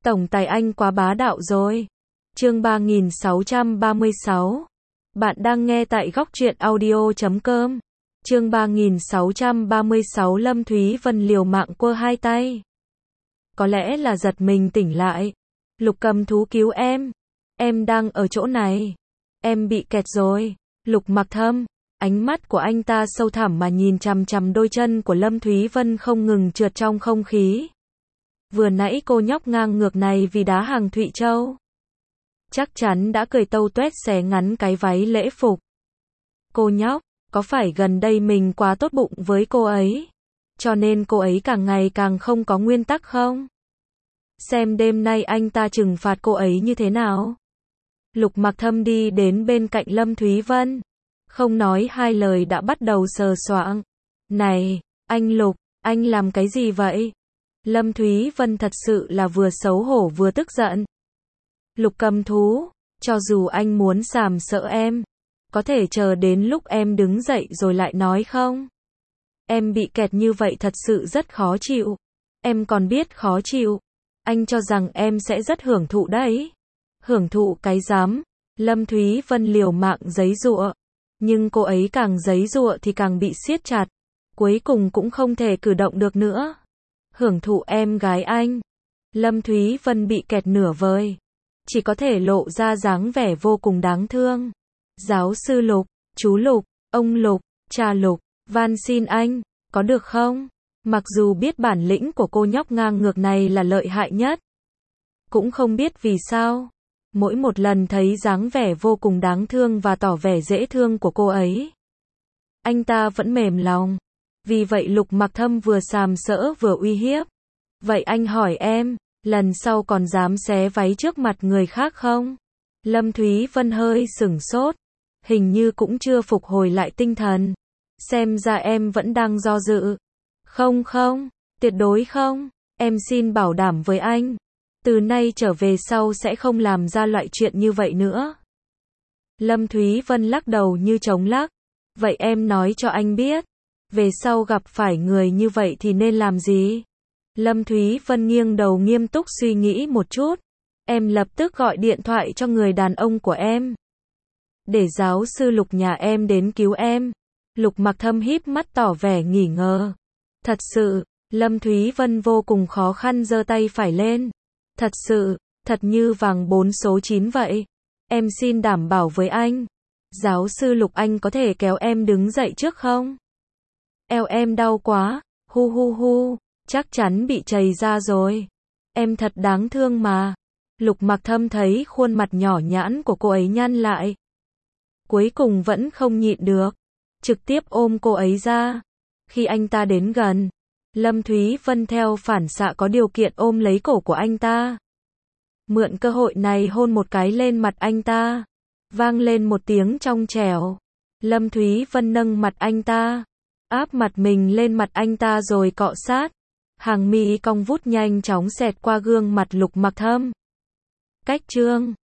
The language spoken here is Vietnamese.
Tổng tài anh quá bá đạo rồi. Chương 3636. Bạn đang nghe tại góc truyện audio.com. Chương 3636. Lâm Thúy Vân liều mạng quơ hai tay. Có lẽ là giật mình tỉnh lại. Lục Cầm Thú cứu em. Em đang ở chỗ này. Em bị kẹt rồi. Lục Mặc Thâm. Ánh mắt của anh ta sâu thẳm mà nhìn chằm chằm đôi chân của Lâm Thúy Vân không ngừng trượt trong không khí. Vừa nãy cô nhóc ngang ngược này vì đá hàng Thụy Châu. Chắc chắn đã cười tâu tuét xé ngắn cái váy lễ phục. Cô nhóc, có phải gần đây mình quá tốt bụng với cô ấy, cho nên cô ấy càng ngày càng không có nguyên tắc không? Xem đêm nay anh ta trừng phạt cô ấy như thế nào. Lục Mặc Thâm đi đến bên cạnh Lâm Thúy Vân. Không nói hai lời đã bắt đầu sờ soạng. Này, anh Lục, anh làm cái gì vậy? Lâm Thúy Vân thật sự là vừa xấu hổ vừa tức giận. Lục Cầm Thú, cho dù anh muốn sàm sỡ em, có thể chờ đến lúc em đứng dậy rồi lại nói không? Em bị kẹt như vậy thật sự rất khó chịu. Em còn biết khó chịu. Anh cho rằng em sẽ rất hưởng thụ đấy. Hưởng thụ cái dám. Lâm Thúy Vân liều mạng giãy giụa. Nhưng cô ấy càng giãy giụa thì càng bị siết chặt. Cuối cùng cũng không thể cử động được nữa. Hưởng thụ em gái anh. Lâm Thúy Vân bị kẹt nửa vời. Chỉ có thể lộ ra dáng vẻ vô cùng đáng thương. Giáo sư Lục, chú Lục, ông Lục, cha Lục, van xin anh, có được không? Mặc dù biết bản lĩnh của cô nhóc ngang ngược này là lợi hại nhất. Cũng không biết vì sao. Mỗi một lần thấy dáng vẻ vô cùng đáng thương và tỏ vẻ dễ thương của cô ấy, anh ta vẫn mềm lòng. Vì vậy Lục Mặc Thâm vừa sàm sỡ vừa uy hiếp. Vậy anh hỏi em, lần sau còn dám xé váy trước mặt người khác không? Lâm Thúy Vân hơi sửng sốt. Hình như cũng chưa phục hồi lại tinh thần. Xem ra em vẫn đang do dự. Không, tuyệt đối không. Em xin bảo đảm với anh. Từ nay trở về sau sẽ không làm ra loại chuyện như vậy nữa. Lâm Thúy Vân lắc đầu như chống lắc. Vậy em nói cho anh biết. Về sau gặp phải người như vậy thì nên làm gì? Lâm Thúy Vân nghiêng đầu nghiêm túc suy nghĩ một chút. Em lập tức gọi điện thoại cho người đàn ông của em. Để giáo sư Lục nhà em đến cứu em. Lục Mặc Thâm híp mắt tỏ vẻ nghi ngờ. Thật sự, Lâm Thúy Vân vô cùng khó khăn giơ tay phải lên. Thật sự, thật như vàng 4 số 9 vậy. Em xin đảm bảo với anh. Giáo sư Lục anh có thể kéo em đứng dậy trước không? Eo em đau quá, hu, chắc chắn bị trầy ra rồi. Em thật đáng thương mà. Lục Mặc Thâm thấy khuôn mặt nhỏ nhãn của cô ấy nhăn lại. Cuối cùng vẫn không nhịn được. Trực tiếp ôm cô ấy ra. Khi anh ta đến gần, Lâm Thúy Vân theo phản xạ có điều kiện ôm lấy cổ của anh ta. Mượn cơ hội này hôn một cái lên mặt anh ta. Vang lên một tiếng trong trẻo. Lâm Thúy Vân nâng mặt anh ta. Áp mặt mình lên mặt anh ta rồi cọ sát. Hàng mi cong vút nhanh chóng xẹt qua gương mặt Lục Mặc Thâm. Cách chương